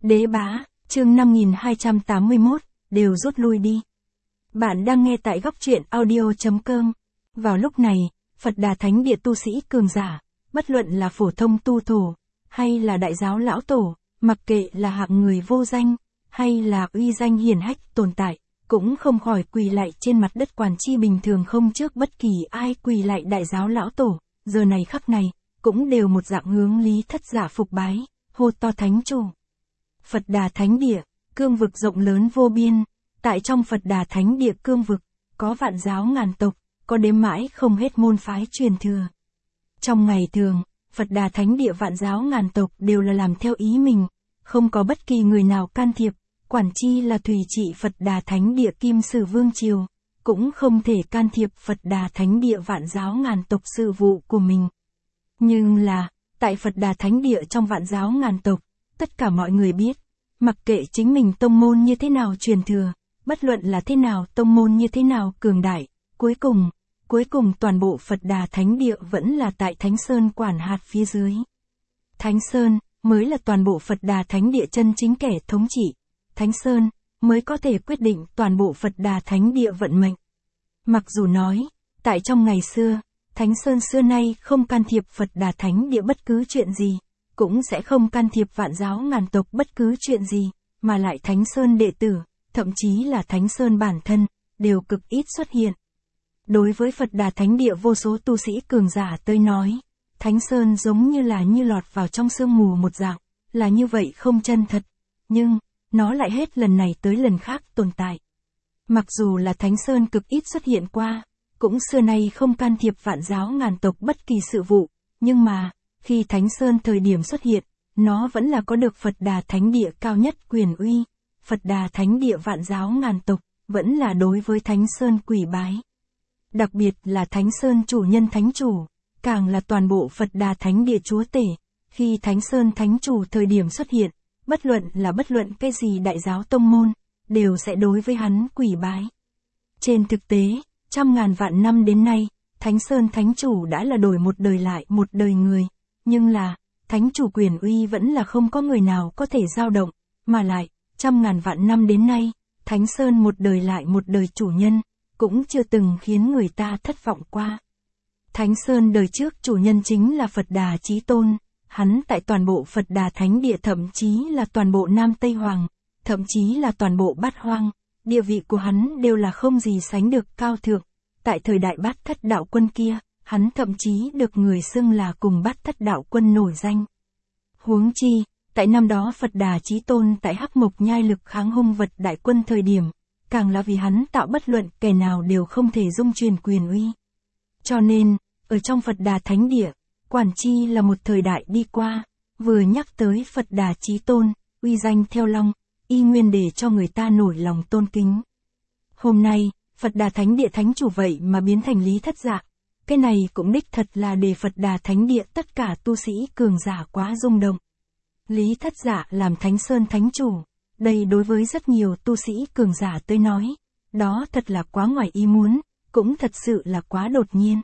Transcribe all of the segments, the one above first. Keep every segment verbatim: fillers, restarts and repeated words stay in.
Đế Bá, chương năm nghìn hai trăm tám mươi mốt, đều rút lui đi. Bạn đang nghe tại góc truyện audio chấm com. Vào lúc này, Phật Đà Thánh Địa tu sĩ cường giả, bất luận là phổ thông tu thổ, hay là đại giáo lão tổ, mặc kệ là hạng người vô danh, hay là uy danh hiển hách tồn tại, cũng không khỏi quỳ lại trên mặt đất quản chi bình thường không trước bất kỳ ai quỳ lại đại giáo lão tổ, giờ này khắc này, cũng đều một dạng hướng Lý Thất Giả phục bái, hô to thánh chủ. Phật Đà Thánh Địa, cương vực rộng lớn vô biên, tại trong Phật Đà Thánh Địa cương vực, có vạn giáo ngàn tộc, có đếm mãi không hết môn phái truyền thừa. Trong ngày thường, Phật Đà Thánh Địa vạn giáo ngàn tộc đều là làm theo ý mình, không có bất kỳ người nào can thiệp, quản chi là thủy trị Phật Đà Thánh Địa Kim Sử Vương Triều, cũng không thể can thiệp Phật Đà Thánh Địa vạn giáo ngàn tộc sự vụ của mình. Nhưng là, tại Phật Đà Thánh Địa trong vạn giáo ngàn tộc, tất cả mọi người biết, mặc kệ chính mình tông môn như thế nào truyền thừa, bất luận là thế nào tông môn như thế nào cường đại, cuối cùng, cuối cùng toàn bộ Phật Đà Thánh Địa vẫn là tại Thánh Sơn quản hạt phía dưới. Thánh Sơn mới là toàn bộ Phật Đà Thánh Địa chân chính kẻ thống trị, Thánh Sơn mới có thể quyết định toàn bộ Phật Đà Thánh Địa vận mệnh. Mặc dù nói, tại trong ngày xưa, Thánh Sơn xưa nay không can thiệp Phật Đà Thánh Địa bất cứ chuyện gì, cũng sẽ không can thiệp vạn giáo ngàn tộc bất cứ chuyện gì, mà lại Thánh Sơn đệ tử, thậm chí là Thánh Sơn bản thân, đều cực ít xuất hiện. Đối với Phật Đà Thánh Địa vô số tu sĩ cường giả tới nói, Thánh Sơn giống như là như lọt vào trong sương mù một dạng, là như vậy không chân thật, nhưng, nó lại hết lần này tới lần khác tồn tại. Mặc dù là Thánh Sơn cực ít xuất hiện qua, cũng xưa nay không can thiệp vạn giáo ngàn tộc bất kỳ sự vụ, nhưng mà, khi Thánh Sơn thời điểm xuất hiện, nó vẫn là có được Phật Đà Thánh Địa cao nhất quyền uy, Phật Đà Thánh Địa vạn giáo ngàn tộc, vẫn là đối với Thánh Sơn quỳ bái. Đặc biệt là Thánh Sơn chủ nhân Thánh Chủ, càng là toàn bộ Phật Đà Thánh Địa chúa tể, khi Thánh Sơn Thánh Chủ thời điểm xuất hiện, bất luận là bất luận cái gì đại giáo tông môn, đều sẽ đối với hắn quỳ bái. Trên thực tế, trăm ngàn vạn năm đến nay, Thánh Sơn Thánh Chủ đã là đổi một đời lại một đời người, nhưng là, Thánh Chủ quyền uy vẫn là không có người nào có thể dao động, mà lại, trăm ngàn vạn năm đến nay, Thánh Sơn một đời lại một đời chủ nhân, cũng chưa từng khiến người ta thất vọng qua. Thánh Sơn đời trước chủ nhân chính là Phật Đà Chí Tôn, hắn tại toàn bộ Phật Đà Thánh Địa thậm chí là toàn bộ Nam Tây Hoàng, thậm chí là toàn bộ Bát Hoang, địa vị của hắn đều là không gì sánh được cao thượng. Tại thời đại Bát Thất Đạo Quân kia, hắn thậm chí được người xưng là cùng Bát Thất Đạo Quân nổi danh. Huống chi, tại năm đó Phật Đà Chí Tôn tại Hắc Mộc Nhai lực kháng hung vật đại quân thời điểm, càng là vì hắn tạo bất luận kẻ nào đều không thể dung truyền quyền uy. Cho nên, ở trong Phật Đà Thánh Địa, quản chi là một thời đại đi qua, vừa nhắc tới Phật Đà Chí Tôn, uy danh theo long, y nguyên để cho người ta nổi lòng tôn kính. Hôm nay, Phật Đà Thánh Địa Thánh Chủ vậy mà biến thành Lý Thất Giả, cái này cũng đích thật là để Phật Đà Thánh Địa tất cả tu sĩ cường giả quá rung động. Lý Thất Giả làm Thánh Sơn Thánh Chủ, đây đối với rất nhiều tu sĩ cường giả tới nói, đó thật là quá ngoài ý muốn, cũng thật sự là quá đột nhiên.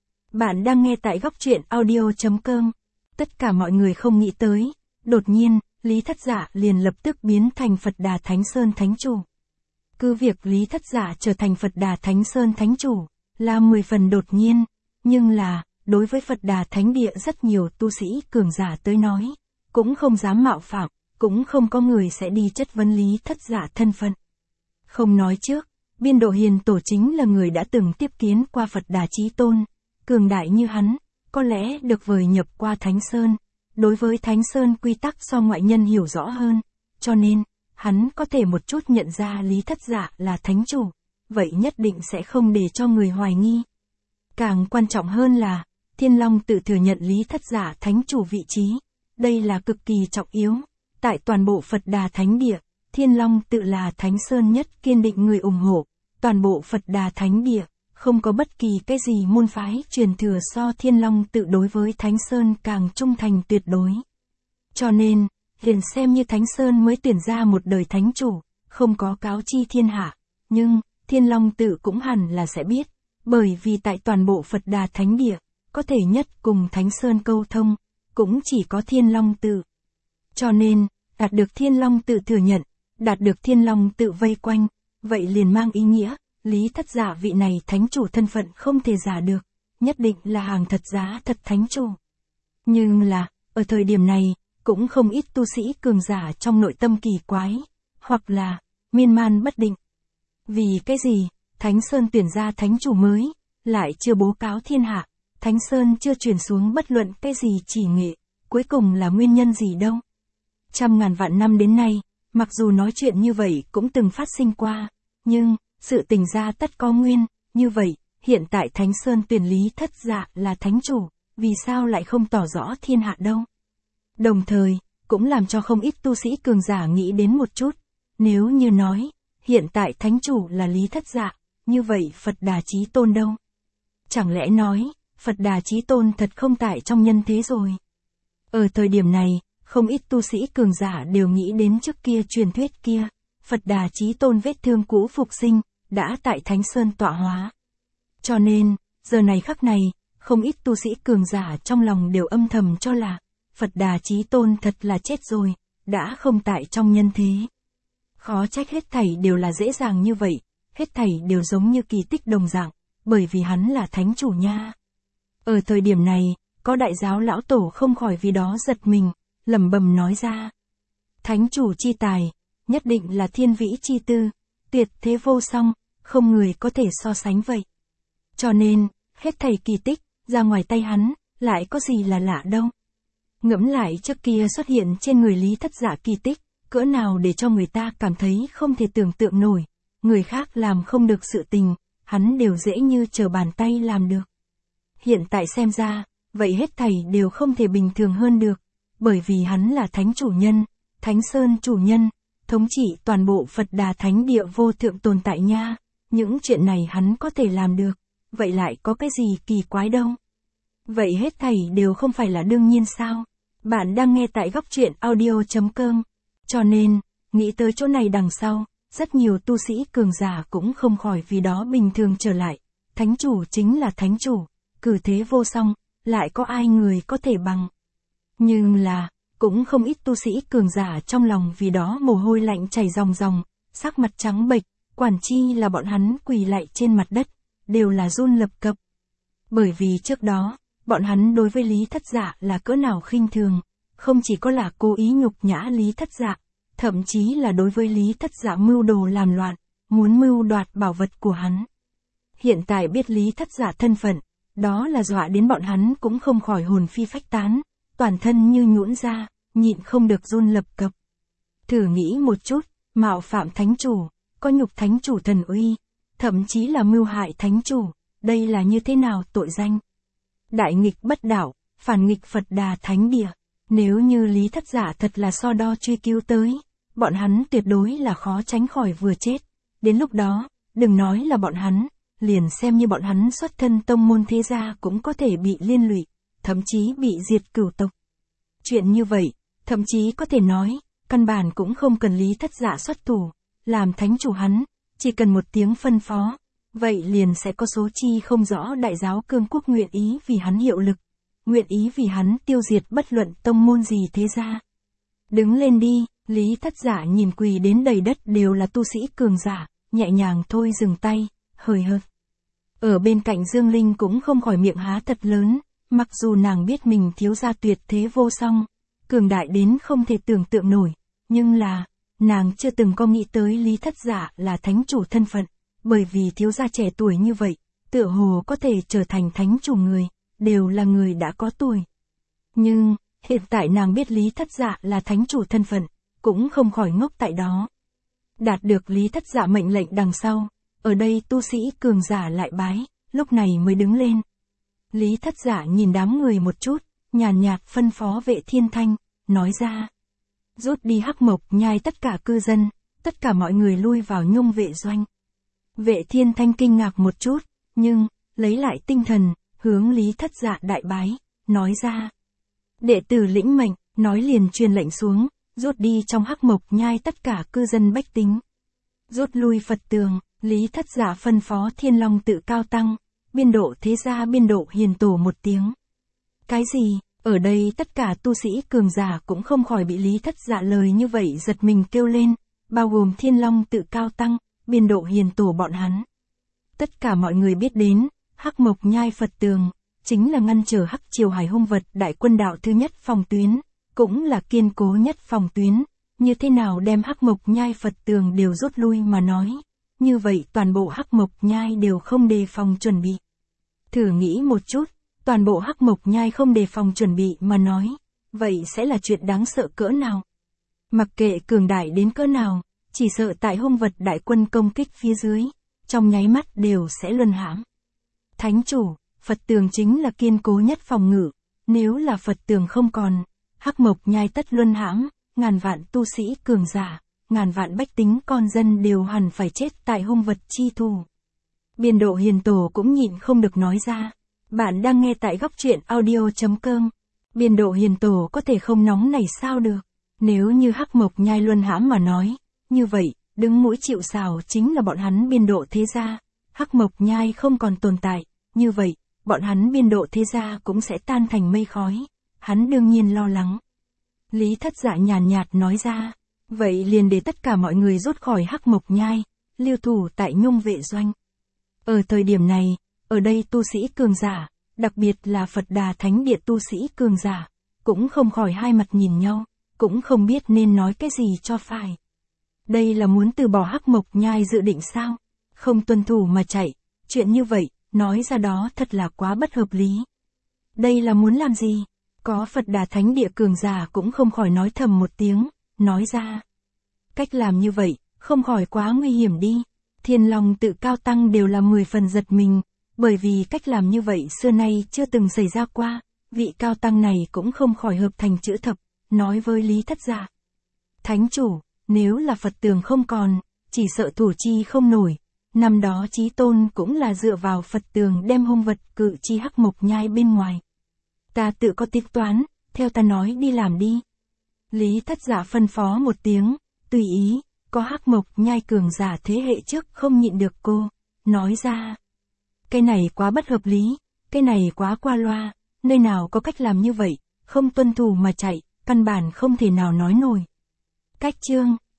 Bạn đang nghe tại góc truyện audio chấm com. Tất cả mọi người không nghĩ tới, đột nhiên, Lý Thất Giả liền lập tức biến thành Phật Đà Thánh Sơn Thánh Chủ. Cứ việc Lý Thất Giả trở thành Phật Đà Thánh Sơn Thánh Chủ, là mười phần đột nhiên, nhưng là, đối với Phật Đà Thánh Địa rất nhiều tu sĩ cường giả tới nói, cũng không dám mạo phạm, cũng không có người sẽ đi chất vấn Lý Thất Giả thân phận. Không nói trước, Biên Độ Hiền Tổ chính là người đã từng tiếp kiến qua Phật Đà Chí Tôn, cường đại như hắn, có lẽ được vời nhập qua Thánh Sơn, đối với Thánh Sơn quy tắc so ngoại nhân hiểu rõ hơn, cho nên, hắn có thể một chút nhận ra Lý Thất Giả là Thánh Chủ, vậy nhất định sẽ không để cho người hoài nghi. Càng quan trọng hơn là, Thiên Long tự thừa nhận Lý Thất Giả Thánh Chủ vị trí, đây là cực kỳ trọng yếu. Tại toàn bộ Phật Đà Thánh Địa, Thiên Long tự là Thánh Sơn nhất kiên định người ủng hộ, toàn bộ Phật Đà Thánh Địa, không có bất kỳ cái gì môn phái truyền thừa so Thiên Long tự đối với Thánh Sơn càng trung thành tuyệt đối. Cho nên, liền xem như Thánh Sơn mới tuyển ra một đời Thánh Chủ, không có cáo chi thiên hạ, nhưng, Thiên Long tự cũng hẳn là sẽ biết, bởi vì tại toàn bộ Phật Đà Thánh Địa, có thể nhất cùng Thánh Sơn câu thông, cũng chỉ có Thiên Long tự. Cho nên, Đạt được Thiên Long tự thừa nhận, đạt được Thiên Long tự vây quanh, vậy liền mang ý nghĩa, Lý Thất Dạ vị này thánh chủ thân phận không thể giả được, nhất định là hàng thật giá thật thánh chủ. Nhưng là, ở thời điểm này, cũng không ít tu sĩ cường giả trong nội tâm kỳ quái, hoặc là, miên man bất định. Vì cái gì, Thánh Sơn tuyển ra thánh chủ mới, lại chưa bố cáo thiên hạ, Thánh Sơn chưa truyền xuống bất luận cái gì chỉ nghệ, cuối cùng là nguyên nhân gì đâu. Trăm ngàn vạn năm đến nay, mặc dù nói chuyện như vậy cũng từng phát sinh qua, nhưng, sự tình ra tất có nguyên, như vậy, hiện tại Thánh Sơn tuyển Lý Thất Dạ là thánh chủ, vì sao lại không tỏ rõ thiên hạ đâu. Đồng thời, cũng làm cho không ít tu sĩ cường giả nghĩ đến một chút, nếu như nói, hiện tại thánh chủ là Lý Thất Dạ, như vậy Phật Đà Chí Tôn đâu? Chẳng lẽ nói, Phật Đà Chí Tôn thật không tại trong nhân thế rồi? Ở thời điểm này, không ít tu sĩ cường giả đều nghĩ đến trước kia truyền thuyết kia, Phật Đà Chí Tôn vết thương cũ phục sinh, đã tại Thánh Sơn tọa hóa. Cho nên, giờ này khắc này, không ít tu sĩ cường giả trong lòng đều âm thầm cho là, Phật Đà Chí Tôn thật là chết rồi, đã không tại trong nhân thế. Khó trách hết thảy đều là dễ dàng như vậy, hết thảy đều giống như kỳ tích đồng dạng, bởi vì hắn là thánh chủ nha. Ở thời điểm này, có đại giáo lão tổ không khỏi vì đó giật mình, lẩm bẩm nói ra. Thánh chủ chi tài, nhất định là thiên vĩ chi tư, tuyệt thế vô song, không người có thể so sánh vậy. Cho nên, hết thảy kỳ tích, ra ngoài tay hắn, lại có gì là lạ đâu. Ngẫm lại trước kia xuất hiện trên người Lý Thất Dạ kỳ tích, cỡ nào để cho người ta cảm thấy không thể tưởng tượng nổi, người khác làm không được sự tình, hắn đều dễ như trở bàn tay làm được. Hiện tại xem ra, vậy hết thảy đều không thể bình thường hơn được, bởi vì hắn là thánh chủ nhân, Thánh Sơn chủ nhân, thống trị toàn bộ Phật Đà Thánh Địa vô thượng tồn tại nha, những chuyện này hắn có thể làm được, vậy lại có cái gì kỳ quái đâu. Vậy hết thảy đều không phải là đương nhiên sao? Bạn đang nghe tại góc truyện audio chấm com. Cho nên, nghĩ tới chỗ này đằng sau, rất nhiều tu sĩ cường giả cũng không khỏi vì đó bình thường trở lại. Thánh chủ chính là thánh chủ, cử thế vô song, lại có ai người có thể bằng. Nhưng là, cũng không ít tu sĩ cường giả trong lòng vì đó mồ hôi lạnh chảy ròng ròng, sắc mặt trắng bệch, quản chi là bọn hắn quỳ lại trên mặt đất, đều là run lập cập. Bởi vì trước đó, bọn hắn đối với Lý Thất Dạ là cỡ nào khinh thường, không chỉ có là cố ý nhục nhã Lý Thất Dạ, thậm chí là đối với Lý Thất Dạ mưu đồ làm loạn, muốn mưu đoạt bảo vật của hắn. Hiện tại biết Lý Thất Dạ thân phận, đó là dọa đến bọn hắn cũng không khỏi hồn phi phách tán, toàn thân như nhũn ra, nhịn không được run lập cập. Thử nghĩ một chút, mạo phạm thánh chủ, có nhục thánh chủ thần uy, thậm chí là mưu hại thánh chủ, đây là như thế nào tội danh? Đại nghịch bất đạo, phản nghịch Phật Đà Thánh Địa, nếu như Lý Thất Dạ thật là so đo truy cứu tới, bọn hắn tuyệt đối là khó tránh khỏi vừa chết. Đến lúc đó, đừng nói là bọn hắn, liền xem như bọn hắn xuất thân tông môn thế gia cũng có thể bị liên lụy, thậm chí bị diệt cửu tộc. Chuyện như vậy, thậm chí có thể nói, căn bản cũng không cần Lý Thất Dạ xuất thủ, làm thánh chủ hắn, chỉ cần một tiếng phân phó, vậy liền sẽ có số chi không rõ đại giáo cương quốc nguyện ý vì hắn hiệu lực, nguyện ý vì hắn tiêu diệt bất luận tông môn gì thế ra. Đứng lên đi, Lý Thất Dạ nhìn quỳ đến đầy đất đều là tu sĩ cường giả, nhẹ nhàng thôi dừng tay, hời hợt. Ở bên cạnh Dương Linh cũng không khỏi miệng há thật lớn, mặc dù nàng biết mình thiếu gia tuyệt thế vô song, cường đại đến không thể tưởng tượng nổi, nhưng là, nàng chưa từng có nghĩ tới Lý Thất Dạ là thánh chủ thân phận, bởi vì thiếu gia trẻ tuổi như vậy, tựa hồ có thể trở thành thánh chủ người, đều là người đã có tuổi. Nhưng, hiện tại nàng biết Lý Thất Dạ là thánh chủ thân phận, cũng không khỏi ngốc tại đó. Đạt được Lý Thất Dạ mệnh lệnh đằng sau, ở đây tu sĩ cường giả lại bái, lúc này mới đứng lên. Lý Thất Dạ nhìn đám người một chút, nhàn nhạt phân phó Vệ Thiên Thanh, nói ra. Rút đi Hắc Mộc Nhai tất cả cư dân, tất cả mọi người lui vào Nhung vệ doanh. Vệ Thiên Thanh kinh ngạc một chút, nhưng, lấy lại tinh thần, hướng Lý Thất Dạ đại bái, nói ra. Đệ tử lĩnh mệnh, nói liền truyền lệnh xuống, rút đi trong Hắc Mộc Nhai tất cả cư dân bách tính. Rút lui Phật tường, Lý Thất Dạ phân phó Thiên Long tự cao tăng, biên độ thế gia biên độ hiền tổ một tiếng. Cái gì, Ở đây tất cả tu sĩ cường giả cũng không khỏi bị Lý Thất Dạ lời như vậy giật mình kêu lên, bao gồm Thiên Long Tự Cao Tăng, Biên Độ Hiền Tổ bọn hắn. Tất cả mọi người biết đến, Hắc Mộc Nhai Phật Tường, chính là ngăn trở Hắc Triều Hải Hung Vật đại quân đạo thứ nhất phòng tuyến, cũng là kiên cố nhất phòng tuyến, như thế nào đem Hắc Mộc Nhai Phật Tường đều rút lui mà nói, như vậy toàn bộ Hắc Mộc Nhai đều không đề phòng chuẩn bị. Thử nghĩ một chút, toàn bộ Hắc Mộc Nhai không đề phòng chuẩn bị mà nói, vậy sẽ là chuyện đáng sợ cỡ nào? Mặc kệ cường đại đến cỡ nào, chỉ sợ tại hung vật đại quân công kích phía dưới, trong nháy mắt đều sẽ luân hãm. Thánh chủ, Phật Tường chính là kiên cố nhất phòng ngự, nếu là Phật Tường không còn, Hắc Mộc Nhai tất luân hãm, ngàn vạn tu sĩ cường giả, ngàn vạn bách tính con dân đều hẳn phải chết tại hung vật chi thủ. Biên Độ Hiền Tổ cũng nhịn không được nói ra. Bạn đang nghe tại góc truyện audio chấm com. Biên Độ Hiền Tổ có thể không nóng này sao được. Nếu như Hắc Mộc Nhai luân hãm mà nói, như vậy, đứng mũi chịu sào chính là bọn hắn Biên Độ thế gia. Hắc Mộc Nhai không còn tồn tại, như vậy, bọn hắn Biên Độ thế gia cũng sẽ tan thành mây khói. Hắn đương nhiên lo lắng. Lý Thất Dạ nhàn nhạt nói ra, vậy liền để tất cả mọi người rút khỏi Hắc Mộc Nhai, lưu thủ tại Nhung Vệ Doanh. Ở thời điểm này, ở đây tu sĩ cường giả, đặc biệt là Phật Đà Thánh Địa tu sĩ cường giả, cũng không khỏi hai mặt nhìn nhau, cũng không biết nên nói cái gì cho phải. Đây là muốn từ bỏ Hắc Mộc Nhai dự định sao? Không tuân thủ mà chạy, chuyện như vậy, nói ra đó thật là quá bất hợp lý. Đây là muốn làm gì? Có Phật Đà Thánh Địa cường giả cũng không khỏi nói thầm một tiếng, nói ra. Cách làm như vậy, không khỏi quá nguy hiểm đi. Thiên Long Tự Cao Tăng đều là mười phần giật mình, bởi vì cách làm như vậy xưa nay chưa từng xảy ra qua, vị Cao Tăng này cũng không khỏi hợp thành chữ thập, nói với Lý Thất Dạ. Thánh chủ, nếu là Phật Tường không còn, chỉ sợ thủ chi không nổi, năm đó Chí Tôn cũng là dựa vào Phật Tường đem hung vật cự chi Hắc Mộc Nhai bên ngoài. Ta tự có tính toán, theo ta nói đi làm đi. Lý Thất Dạ phân phó một tiếng, tùy ý. Có Hắc Mộc Nhai cường giả thế hệ trước không nhịn được cô, nói ra. Cái này quá bất hợp lý, cái này quá qua loa, nơi nào có cách làm như vậy, không tuân thủ mà chạy, căn bản không thể nào nói nổi. Cách chương